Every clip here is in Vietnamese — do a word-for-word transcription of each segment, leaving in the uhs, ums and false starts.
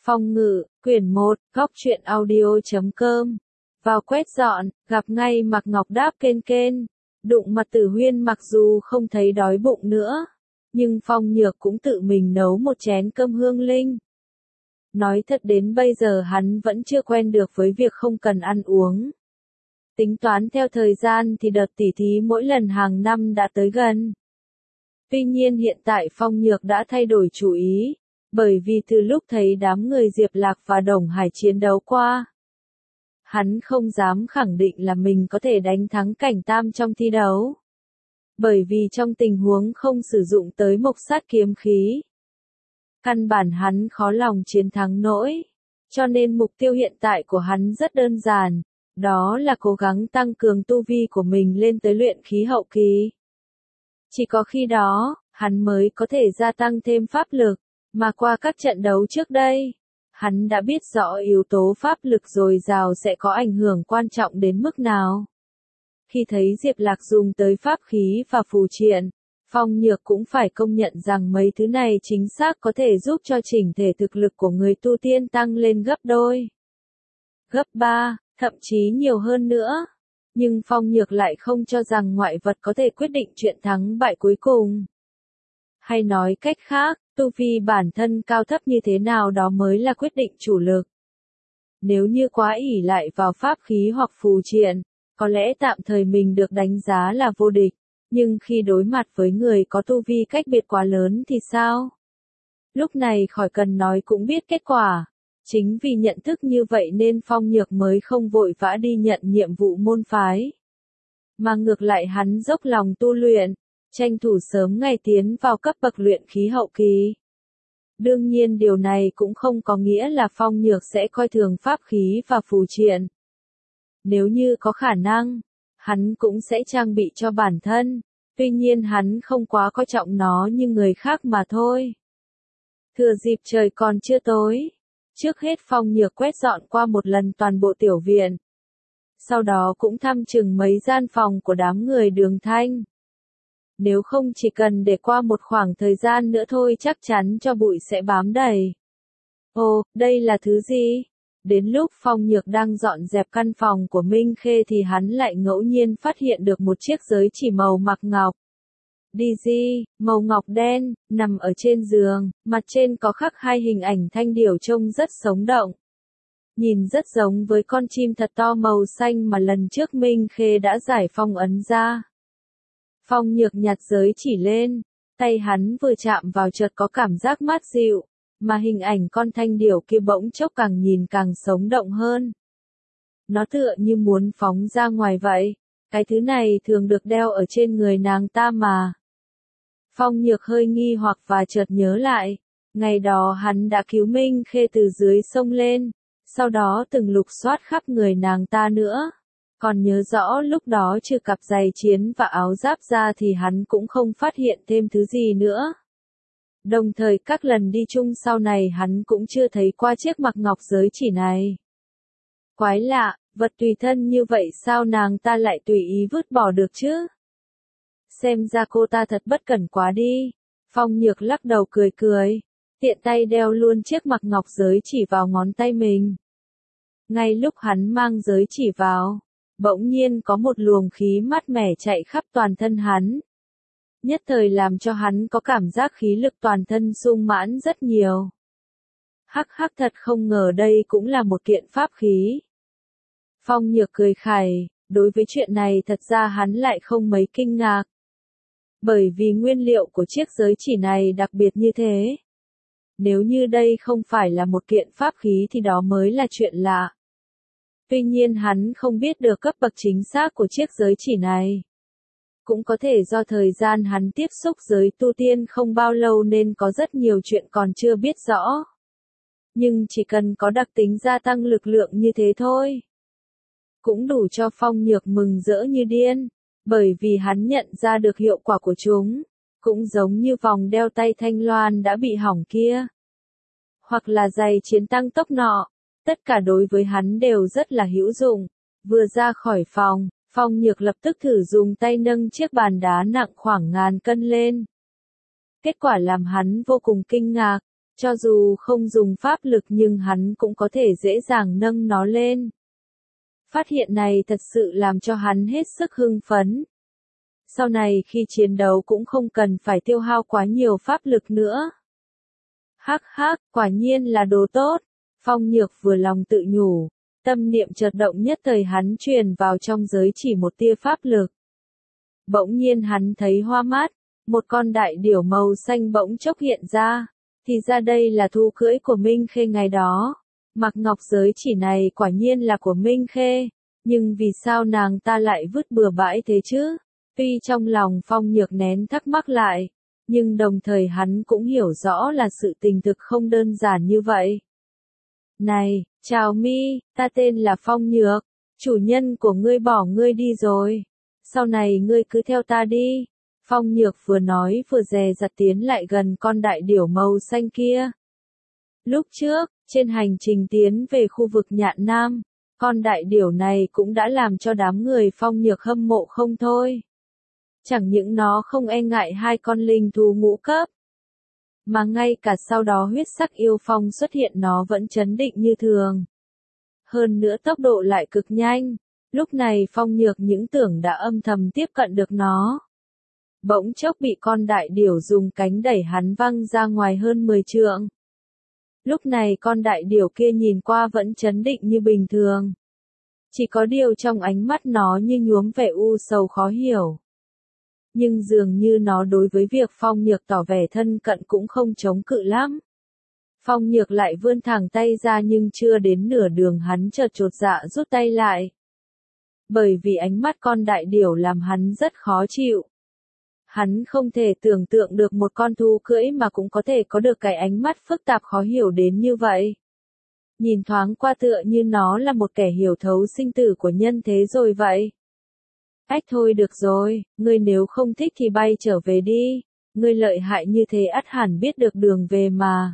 Phong ngự, quyển một, góc truyện audio chấm com. Vào quét dọn, gặp ngay Mạc Ngọc đáp kên kên. Đụng mặt Tử Huyên mặc dù không thấy đói bụng nữa, nhưng Phong Nhược cũng tự mình nấu một chén cơm hương linh. Nói thật đến bây giờ hắn vẫn chưa quen được với việc không cần ăn uống. Tính toán theo thời gian thì đợt tỉ thí mỗi lần hàng năm đã tới gần. Tuy nhiên hiện tại Phong Nhược đã thay đổi chủ ý, bởi vì từ lúc thấy đám người Diệp Lạc và Đồng Hải chiến đấu qua, hắn không dám khẳng định là mình có thể đánh thắng Cảnh Tam trong thi đấu. Bởi vì trong tình huống không sử dụng tới mộc sát kiếm khí, căn bản hắn khó lòng chiến thắng nổi. Cho nên mục tiêu hiện tại của hắn rất đơn giản, đó là cố gắng tăng cường tu vi của mình lên tới luyện khí hậu kỳ. Chỉ có khi đó, hắn mới có thể gia tăng thêm pháp lực, mà qua các trận đấu trước đây, hắn đã biết rõ yếu tố pháp lực dồi dào sẽ có ảnh hưởng quan trọng đến mức nào. Khi thấy Diệp Lạc dùng tới pháp khí và phù triện, Phong Nhược cũng phải công nhận rằng mấy thứ này chính xác có thể giúp cho chỉnh thể thực lực của người tu tiên tăng lên gấp đôi, gấp ba, thậm chí nhiều hơn nữa. Nhưng Phong Nhược lại không cho rằng ngoại vật có thể quyết định chuyện thắng bại cuối cùng. Hay nói cách khác, tu vi bản thân cao thấp như thế nào đó mới là quyết định chủ lực. Nếu như quá ỷ lại vào pháp khí hoặc phù triện, có lẽ tạm thời mình được đánh giá là vô địch, nhưng khi đối mặt với người có tu vi cách biệt quá lớn thì sao? Lúc này khỏi cần nói cũng biết kết quả. Chính vì nhận thức như vậy nên Phong Nhược mới không vội vã đi nhận nhiệm vụ môn phái, mà ngược lại hắn dốc lòng tu luyện, tranh thủ sớm ngày tiến vào cấp bậc luyện khí hậu kỳ. Đương nhiên điều này cũng không có nghĩa là Phong Nhược sẽ coi thường pháp khí và phù triện. Nếu như có khả năng, hắn cũng sẽ trang bị cho bản thân, tuy nhiên hắn không quá coi trọng nó như người khác mà thôi. Thừa dịp trời còn chưa tối, trước hết Phong Nhược quét dọn qua một lần toàn bộ tiểu viện. Sau đó cũng thăm chừng mấy gian phòng của đám người Đường Thanh. Nếu không chỉ cần để qua một khoảng thời gian nữa thôi chắc chắn cho bụi sẽ bám đầy. Ồ, đây là thứ gì? Đến lúc Phong Nhược đang dọn dẹp căn phòng của Minh Khê thì hắn lại ngẫu nhiên phát hiện được một chiếc giới chỉ màu mạc ngọc. đê giê, màu ngọc đen, nằm ở trên giường, mặt trên có khắc hai hình ảnh thanh điểu trông rất sống động. Nhìn rất giống với con chim thật to màu xanh mà lần trước Minh Khê đã giải phong ấn ra. Phong Nhược nhặt giới chỉ lên, tay hắn vừa chạm vào chợt có cảm giác mát dịu, mà hình ảnh con thanh điểu kia bỗng chốc càng nhìn càng sống động hơn. Nó tựa như muốn phóng ra ngoài vậy, cái thứ này thường được đeo ở trên người nàng ta mà. Phong Nhược hơi nghi hoặc và chợt nhớ lại, ngày đó hắn đã cứu Minh Khê từ dưới sông lên, sau đó từng lục soát khắp người nàng ta nữa. Còn nhớ rõ lúc đó trừ cặp giày chiến và áo giáp ra thì hắn cũng không phát hiện thêm thứ gì nữa. Đồng thời các lần đi chung sau này hắn cũng chưa thấy qua chiếc mặc ngọc giới chỉ này. Quái lạ, vật tùy thân như vậy sao nàng ta lại tùy ý vứt bỏ được chứ? Xem ra cô ta thật bất cẩn quá đi. Phong Nhược lắc đầu cười cười, tiện tay đeo luôn chiếc mặc ngọc giới chỉ vào ngón tay mình. Ngay lúc hắn mang giới chỉ vào, bỗng nhiên có một luồng khí mát mẻ chạy khắp toàn thân hắn. Nhất thời làm cho hắn có cảm giác khí lực toàn thân sung mãn rất nhiều. Hắc hắc, thật không ngờ đây cũng là một kiện pháp khí. Phong Nhược cười khẩy, đối với chuyện này thật ra hắn lại không mấy kinh ngạc. Bởi vì nguyên liệu của chiếc giới chỉ này đặc biệt như thế. Nếu như đây không phải là một kiện pháp khí thì đó mới là chuyện lạ. Tuy nhiên hắn không biết được cấp bậc chính xác của chiếc giới chỉ này. Cũng có thể do thời gian hắn tiếp xúc giới tu tiên không bao lâu nên có rất nhiều chuyện còn chưa biết rõ. Nhưng chỉ cần có đặc tính gia tăng lực lượng như thế thôi, cũng đủ cho Phong Nhược mừng rỡ như điên, bởi vì hắn nhận ra được hiệu quả của chúng, cũng giống như vòng đeo tay Thanh Loan đã bị hỏng kia, hoặc là giày chiến tăng tốc nọ, tất cả đối với hắn đều rất là hữu dụng. Vừa ra khỏi phòng, Phong Nhược lập tức thử dùng tay nâng chiếc bàn đá nặng khoảng ngàn cân lên. Kết quả làm hắn vô cùng kinh ngạc, Cho dù không dùng pháp lực nhưng hắn cũng có thể dễ dàng nâng nó lên. Phát hiện này thật sự làm cho hắn hết sức hưng phấn. Sau này khi chiến đấu cũng không cần phải tiêu hao quá nhiều pháp lực nữa. Hắc hắc, quả nhiên là đồ tốt. Phong Nhược vừa lòng tự nhủ, tâm niệm chợt động nhất thời hắn truyền vào trong giới chỉ một tia pháp lực. Bỗng nhiên hắn thấy hoa mắt, một con đại điểu màu xanh bỗng chốc hiện ra, thì ra đây là thú cưỡi của Minh Khê ngày đó. Mặc Ngọc giới chỉ này quả nhiên là của Minh Khê, nhưng vì sao nàng ta lại vứt bừa bãi thế chứ? Tuy trong lòng Phong Nhược nén thắc mắc lại, nhưng đồng thời hắn cũng hiểu rõ là sự tình thực không đơn giản như vậy. Này, chào mi, ta tên là Phong Nhược, chủ nhân của ngươi bỏ ngươi đi rồi. Sau này ngươi cứ theo ta đi. Phong Nhược vừa nói vừa dè dặt tiến lại gần con đại điểu màu xanh kia. Lúc trước, trên hành trình tiến về khu vực Nhạn Nam, con đại điểu này cũng đã làm cho đám người Phong Nhược hâm mộ không thôi. Chẳng những nó không e ngại hai con linh thú ngũ cấp, mà ngay cả sau đó huyết sắc yêu phong xuất hiện nó vẫn chấn định như thường. Hơn nữa tốc độ lại cực nhanh, lúc này Phong Nhược những tưởng đã âm thầm tiếp cận được nó. Bỗng chốc bị con đại điểu dùng cánh đẩy hắn văng ra ngoài hơn mười trượng. Lúc này con đại điểu kia nhìn qua vẫn chấn định như bình thường. Chỉ có điều trong ánh mắt nó như nhuốm vẻ u sầu khó hiểu. Nhưng dường như nó đối với việc Phong Nhược tỏ vẻ thân cận cũng không chống cự lắm. Phong Nhược lại vươn thẳng tay ra nhưng chưa đến nửa đường hắn chợt chột dạ rút tay lại. Bởi vì ánh mắt con đại điểu làm hắn rất khó chịu. Hắn không thể tưởng tượng được một con thú cưỡi mà cũng có thể có được cái ánh mắt phức tạp khó hiểu đến như vậy. Nhìn thoáng qua tựa như nó là một kẻ hiểu thấu sinh tử của nhân thế rồi vậy. Ách thôi được rồi, ngươi nếu không thích thì bay trở về đi, ngươi lợi hại như thế ắt hẳn biết được đường về mà.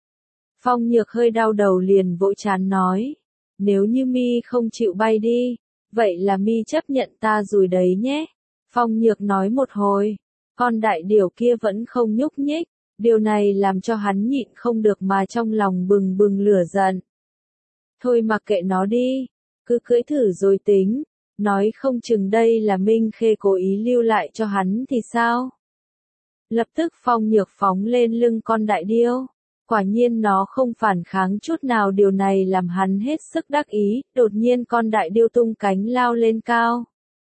Phong Nhược hơi đau đầu liền vỗ trán nói, nếu như mi không chịu bay đi, vậy là mi chấp nhận ta rồi đấy nhé. Phong Nhược nói một hồi, con đại điểu kia vẫn không nhúc nhích, điều này làm cho hắn nhịn không được mà trong lòng bừng bừng lửa giận. Thôi mặc kệ nó đi, cứ cưỡi thử rồi tính. Nói không chừng đây là Minh Khê cố ý lưu lại cho hắn thì sao? Lập tức Phong Nhược phóng lên lưng con đại điêu. Quả nhiên nó không phản kháng chút nào, điều này làm hắn hết sức đắc ý. Đột nhiên con đại điêu tung cánh lao lên cao.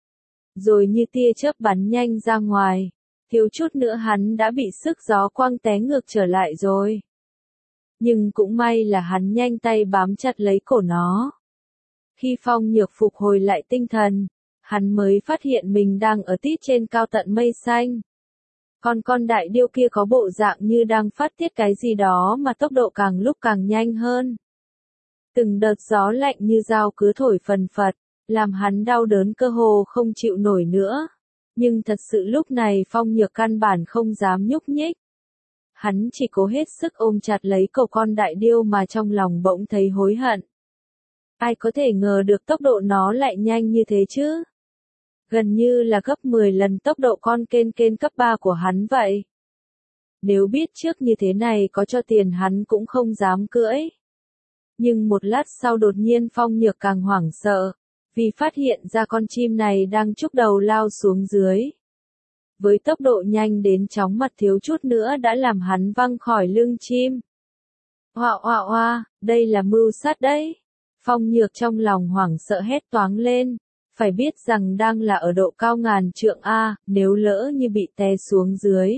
Rồi như tia chớp bắn nhanh ra ngoài. Thiếu chút nữa hắn đã bị sức gió quăng té ngược trở lại rồi. Nhưng cũng may là hắn nhanh tay bám chặt lấy cổ nó. Khi Phong Nhược phục hồi lại tinh thần, hắn mới phát hiện mình đang ở tít trên cao tận mây xanh. Còn con đại điêu kia có bộ dạng như đang phát tiết cái gì đó mà tốc độ càng lúc càng nhanh hơn. Từng đợt gió lạnh như dao cứ thổi phần phật, làm hắn đau đớn cơ hồ không chịu nổi nữa. Nhưng thật sự lúc này Phong Nhược căn bản không dám nhúc nhích. Hắn chỉ cố hết sức ôm chặt lấy cổ con đại điêu mà trong lòng bỗng thấy hối hận. Ai có thể ngờ được tốc độ nó lại nhanh như thế chứ? Gần như là gấp mười lần tốc độ con kên kên cấp ba của hắn vậy. Nếu biết trước như thế này có cho tiền hắn cũng không dám cưỡi. Nhưng một lát sau đột nhiên Phong Nhược càng hoảng sợ, vì phát hiện ra con chim này đang chúc đầu lao xuống dưới. Với tốc độ nhanh đến chóng mặt thiếu chút nữa đã làm hắn văng khỏi lưng chim. Oa oa oa, đây là mưu sát đấy. Phong Nhược trong lòng hoảng sợ hét toáng lên, phải biết rằng đang là ở độ cao ngàn trượng A, nếu lỡ như bị té xuống dưới.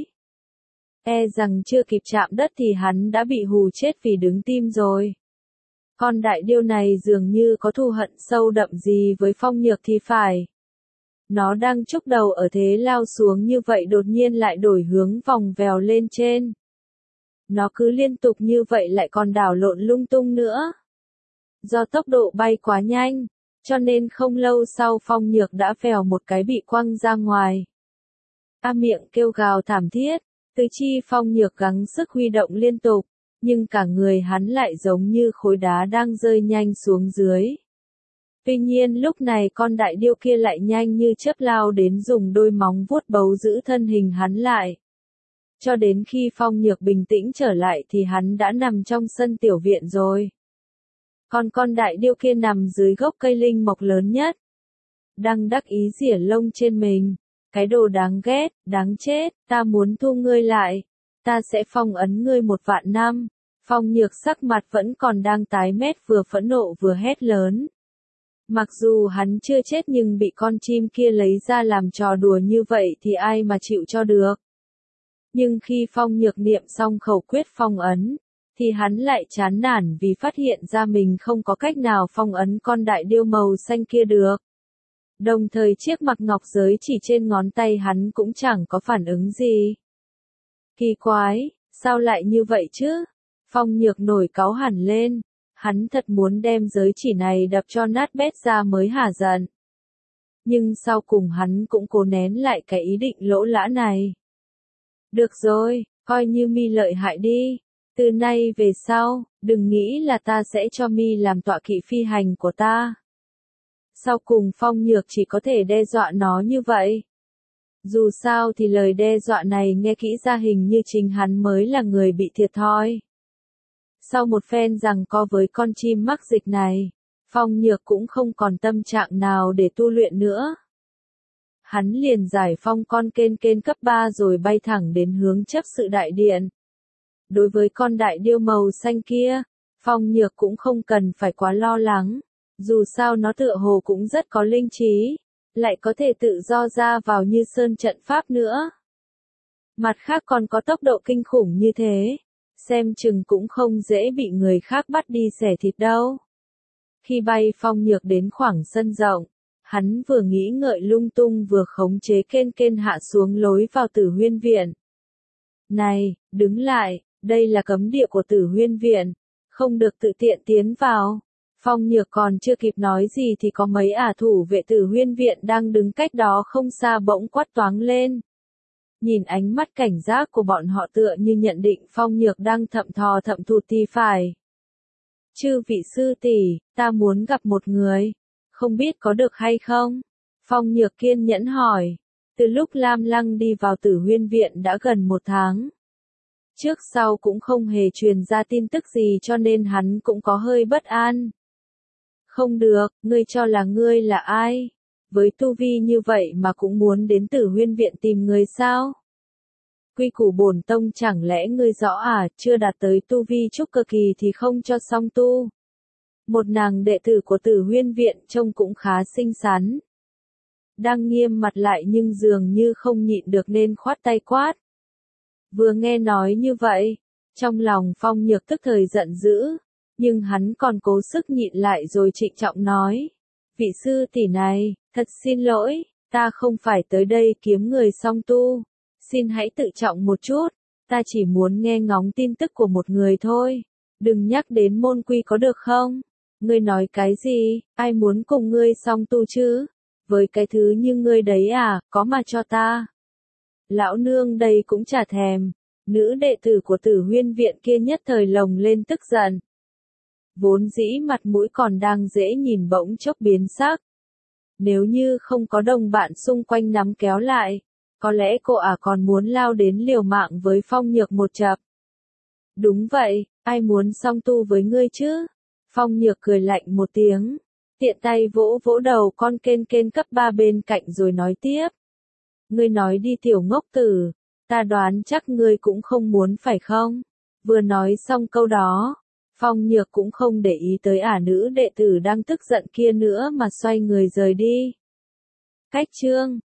E rằng chưa kịp chạm đất thì hắn đã bị hù chết vì đứng tim rồi. Con đại điêu này dường như có thù hận sâu đậm gì với Phong Nhược thì phải. Nó đang chúc đầu ở thế lao xuống như vậy đột nhiên lại đổi hướng vòng vèo lên trên. Nó cứ liên tục như vậy lại còn đảo lộn lung tung nữa. Do tốc độ bay quá nhanh, cho nên không lâu sau Phong Nhược đã vèo một cái bị quăng ra ngoài. A miệng kêu gào thảm thiết, tứ chi Phong Nhược gắng sức huy động liên tục, nhưng cả người hắn lại giống như khối đá đang rơi nhanh xuống dưới. Tuy nhiên lúc này con đại điêu kia lại nhanh như chớp lao đến dùng đôi móng vuốt bấu giữ thân hình hắn lại. Cho đến khi Phong Nhược bình tĩnh trở lại thì hắn đã nằm trong sân tiểu viện rồi. Còn con đại điêu kia nằm dưới gốc cây linh mộc lớn nhất. Đang đắc ý rỉa lông trên mình. Cái đồ đáng ghét, đáng chết, ta muốn thu ngươi lại. Ta sẽ phong ấn ngươi một vạn năm. Phong Nhược sắc mặt vẫn còn đang tái mét, vừa phẫn nộ vừa hét lớn. Mặc dù hắn chưa chết nhưng bị con chim kia lấy ra làm trò đùa như vậy thì ai mà chịu cho được. Nhưng khi Phong Nhược niệm xong khẩu quyết phong ấn, thì hắn lại chán nản vì phát hiện ra mình không có cách nào phong ấn con đại điêu màu xanh kia được. Đồng thời chiếc mặc ngọc giới chỉ trên ngón tay hắn cũng chẳng có phản ứng gì. Kỳ quái, sao lại như vậy chứ? Phong Nhược nổi cáu hẳn lên, hắn thật muốn đem giới chỉ này đập cho nát bét ra mới hả giận. Nhưng sau cùng hắn cũng cố nén lại cái ý định lỗ lã này. Được rồi, coi như mi lợi hại đi. Từ nay về sau, đừng nghĩ là ta sẽ cho mi làm tọa kỵ phi hành của ta. Sau cùng Phong Nhược chỉ có thể đe dọa nó như vậy. Dù sao thì lời đe dọa này nghe kỹ ra hình như chính hắn mới là người bị thiệt thòi. Sau một phen giằng co với con chim mắc dịch này, Phong Nhược cũng không còn tâm trạng nào để tu luyện nữa. Hắn liền giải phong con kên kên cấp ba rồi bay thẳng đến hướng chấp sự đại điện. Đối với con đại điêu màu xanh kia, Phong Nhược cũng không cần phải quá lo lắng, dù sao nó tựa hồ cũng rất có linh trí, lại có thể tự do ra vào như sơn trận pháp nữa. Mặt khác còn có tốc độ kinh khủng như thế, xem chừng cũng không dễ bị người khác bắt đi xẻ thịt đâu. Khi bay Phong Nhược đến khoảng sân rộng, hắn vừa nghĩ ngợi lung tung vừa khống chế kên kên hạ xuống lối vào Tử Huyên Viện. Này, đứng lại, đây là cấm địa của Tử Huyên Viện, không được tự tiện tiến vào. Phong Nhược còn chưa kịp nói gì thì có mấy ả thủ vệ Tử Huyên Viện đang đứng cách đó không xa bỗng quát toáng lên. Nhìn ánh mắt cảnh giác của bọn họ tựa như nhận định Phong Nhược đang thậm thò thậm thụt thì phải. Chư vị sư tỷ, ta muốn gặp một người, không biết có được hay không? Phong Nhược kiên nhẫn hỏi. Từ lúc Lam Lăng đi vào Tử Huyên Viện đã gần một tháng. Trước sau cũng không hề truyền ra tin tức gì cho nên hắn cũng có hơi bất an. Không được, ngươi cho là ngươi là ai? Với tu vi như vậy mà cũng muốn đến Tử Huyên Viện tìm người sao? Quy củ bổn tông chẳng lẽ ngươi rõ à, chưa đạt tới tu vi trúc cơ kỳ thì không cho song tu. Một nàng đệ tử của Tử Huyên Viện trông cũng khá xinh xắn. Đang nghiêm mặt lại nhưng dường như không nhịn được nên khoát tay quát. Vừa nghe nói như vậy, trong lòng Phong Nhược tức thời giận dữ, nhưng hắn còn cố sức nhịn lại rồi trịnh trọng nói. Vị sư tỷ này, thật xin lỗi, ta không phải tới đây kiếm người song tu. Xin hãy tự trọng một chút, ta chỉ muốn nghe ngóng tin tức của một người thôi. Đừng nhắc đến môn quy có được không? Ngươi nói cái gì, ai muốn cùng ngươi song tu chứ? Với cái thứ như ngươi đấy à, có mà cho ta. Lão nương đây cũng chả thèm. Nữ đệ tử của Tử Huyên Viện kia nhất thời lồng lên tức giận. Vốn dĩ mặt mũi còn đang dễ nhìn bỗng chốc biến sắc. Nếu như không có đồng bạn xung quanh nắm kéo lại, có lẽ cô ả còn muốn lao đến liều mạng với Phong Nhược một chập. Đúng vậy, ai muốn song tu với ngươi chứ? Phong Nhược cười lạnh một tiếng, tiện tay vỗ vỗ đầu con kên kên cấp ba bên cạnh rồi nói tiếp. Ngươi nói đi tiểu ngốc tử, ta đoán chắc ngươi cũng không muốn phải không? Vừa nói xong câu đó, Phong Nhược cũng không để ý tới ả nữ đệ tử đang tức giận kia nữa mà xoay người rời đi. Cách chương